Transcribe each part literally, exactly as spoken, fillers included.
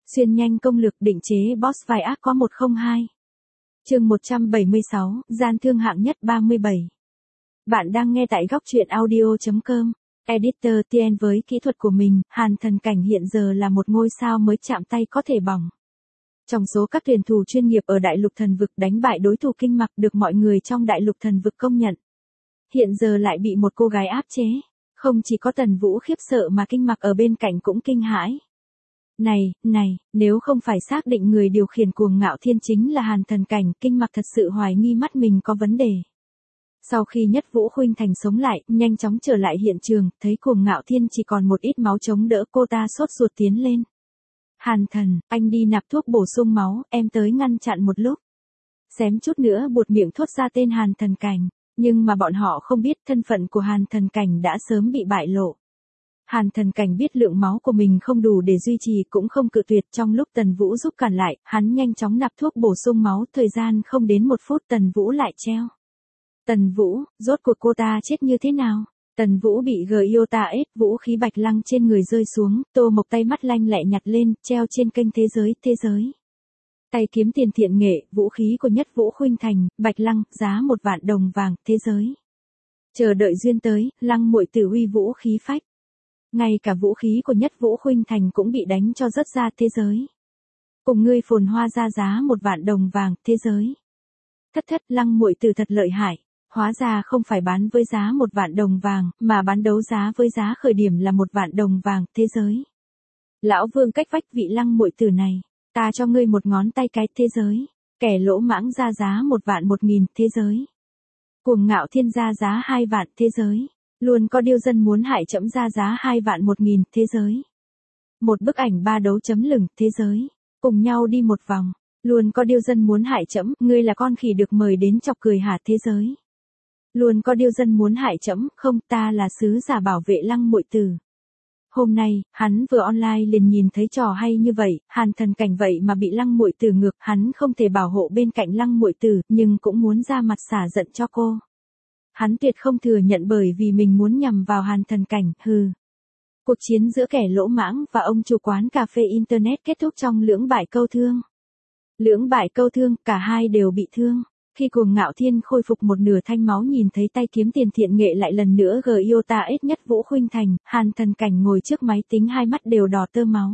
Xuyên nhanh công lược định chế boss vai ác có một không hai. Chương một trăm bảy mươi sáu, gian thương hạng nhất ba mươi bảy. Bạn đang nghe tại góc truyện audio chấm com. Editor Tien với kỹ thuật của mình, Hàn Thần Cảnh hiện giờ là một ngôi sao mới chạm tay có thể bỏng. Trong số các tuyển thủ chuyên nghiệp ở Đại Lục Thần Vực đánh bại đối thủ Kinh Mặc được mọi người trong Đại Lục Thần Vực công nhận. Hiện giờ lại bị một cô gái áp chế. Không chỉ có Tần Vũ khiếp sợ mà Kinh Mặc ở bên cạnh cũng kinh hãi. Này, này, nếu không phải xác định người điều khiển Cuồng Ngạo Thiên chính là Hàn Thần Cảnh, Kinh Mặc thật sự hoài nghi mắt mình có vấn đề. Sau khi Nhất Vũ Khuynh Thành sống lại, nhanh chóng trở lại hiện trường, thấy Cuồng Ngạo Thiên chỉ còn một ít máu chống đỡ, cô ta sốt ruột tiến lên. Hàn Thần, anh đi nạp thuốc bổ sung máu, em tới ngăn chặn một lúc. Xém chút nữa buột miệng thốt ra tên Hàn Thần Cảnh, nhưng mà bọn họ không biết thân phận của Hàn Thần Cảnh đã sớm bị bại lộ. Hàn Thần Cảnh biết lượng máu của mình không đủ để duy trì cũng không cự tuyệt, trong lúc Tần Vũ giúp cản lại, hắn nhanh chóng nạp thuốc bổ sung máu, thời gian không đến một phút Tần Vũ lại treo. Tần Vũ, rốt cuộc cô ta chết như thế nào? Tần Vũ bị Giota ép, vũ khí bạch lăng trên người rơi xuống, Tô Mộc tay mắt lanh lẹ nhặt lên, treo trên kênh thế giới, thế giới. Tay kiếm tiền thiện nghệ, vũ khí của Nhất Vũ Khuynh Thành, bạch lăng, giá một vạn đồng vàng, thế giới. Chờ đợi duyên tới, lăng muội tử uy vũ khí phách. Ngay cả vũ khí của Nhất Vũ Khuynh Thành cũng bị đánh cho rớt ra thế giới. Cùng ngươi phồn hoa ra giá một vạn đồng vàng, thế giới. Thất thất, lăng muội tử thật lợi hại. Hóa ra không phải bán với giá một vạn đồng vàng, mà bán đấu giá với giá khởi điểm là một vạn đồng vàng, thế giới. Lão Vương cách vách vị lăng muội tử này, ta cho ngươi một ngón tay cái, thế giới. Kẻ lỗ mãng ra giá một vạn một nghìn, thế giới. Cuồng Ngạo Thiên ra giá hai vạn, thế giới. Luôn có điêu dân muốn hại trẫm ra giá hai vạn một nghìn, thế giới. Một bức ảnh ba đấu chấm lửng, thế giới. Cùng nhau đi một vòng. Luôn có điêu dân muốn hại trẫm, ngươi là con khỉ được mời đến chọc cười hả, thế giới. Luôn có điêu dân muốn hại trẫm, không, ta là sứ giả bảo vệ lăng muội tử. Hôm nay, hắn vừa online liền nhìn thấy trò hay như vậy, Hàn Thần Cảnh vậy mà bị lăng muội tử ngược, hắn không thể bảo hộ bên cạnh lăng muội tử, nhưng cũng muốn ra mặt xả giận cho cô. Hắn tuyệt không thừa nhận bởi vì mình muốn nhằm vào Hàn Thần Cảnh, hừ. Cuộc chiến giữa kẻ lỗ mãng và ông chủ quán cà phê Internet kết thúc trong lưỡng bại câu thương. Lưỡng bại câu thương, cả hai đều bị thương. Khi Cuồng Ngạo Thiên khôi phục một nửa thanh máu nhìn thấy tay kiếm tiền thiện nghệ lại lần nữa Giota ép Nhất Vũ Khuynh Thành, Hàn Thần Cảnh ngồi trước máy tính hai mắt đều đỏ tơ máu.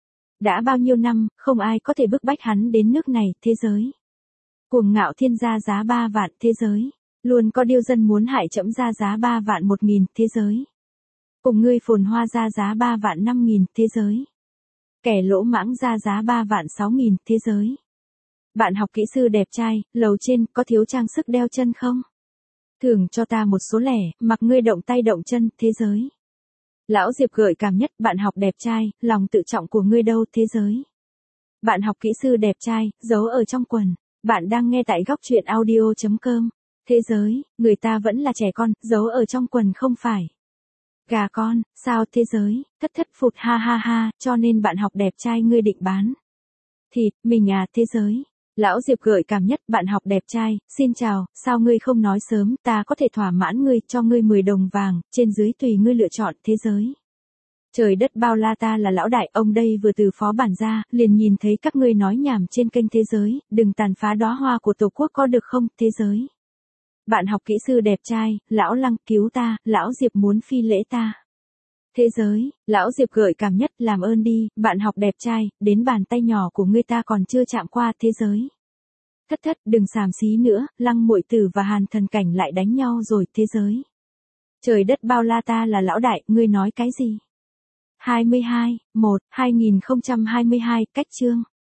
Đã bao nhiêu năm, không ai có thể bức bách hắn đến nước này, thế giới. Cuồng Ngạo Thiên ra giá ba vạn, thế giới. Luôn có điêu dân muốn hại trẫm ra giá ba vạn một nghìn, thế giới. Cùng ngươi phồn hoa ra giá ba vạn năm nghìn, thế giới. Kẻ lỗ mãng ra giá ba vạn sáu nghìn, thế giới. Bạn học kỹ sư đẹp trai, lầu trên, có thiếu trang sức đeo chân không? Thưởng cho ta một số lẻ, mặc ngươi động tay động chân, thế giới. Lão Diệp gợi cảm nhất, bạn học đẹp trai, lòng tự trọng của ngươi đâu, thế giới. Bạn học kỹ sư đẹp trai, giấu ở trong quần. Bạn đang nghe tại góc truyện audio chấm com. Thế giới, người ta vẫn là trẻ con, giấu ở trong quần không phải. Gà con, sao thế giới, thất thất phụt ha ha ha, cho nên bạn học đẹp trai ngươi định bán. Thịt, mình à, thế giới. Lão Diệp gợi cảm nhất, bạn học đẹp trai, xin chào, sao ngươi không nói sớm, ta có thể thỏa mãn ngươi, cho ngươi mười đồng vàng, trên dưới tùy ngươi lựa chọn, thế giới. Trời đất bao la, ta là lão đại, ông đây vừa từ phó bản ra, liền nhìn thấy các ngươi nói nhảm trên kênh thế giới, đừng tàn phá đóa hoa của tổ quốc có được không, thế giới. Bạn học kỹ sư đẹp trai, lão Lăng cứu ta, lão Diệp muốn phi lễ ta. Thế giới, lão Diệp gợi cảm nhất, làm ơn đi, bạn học đẹp trai, đến bàn tay nhỏ của ngươi ta còn chưa chạm qua, thế giới. Thất thất, đừng xàm xí nữa, lăng muội tử và Hàn Thần Cảnh lại đánh nhau rồi, thế giới. Trời đất bao la, ta là lão đại, ngươi nói cái gì? hai mươi hai, một, hai nghìn không trăm hai mươi hai, cách chương.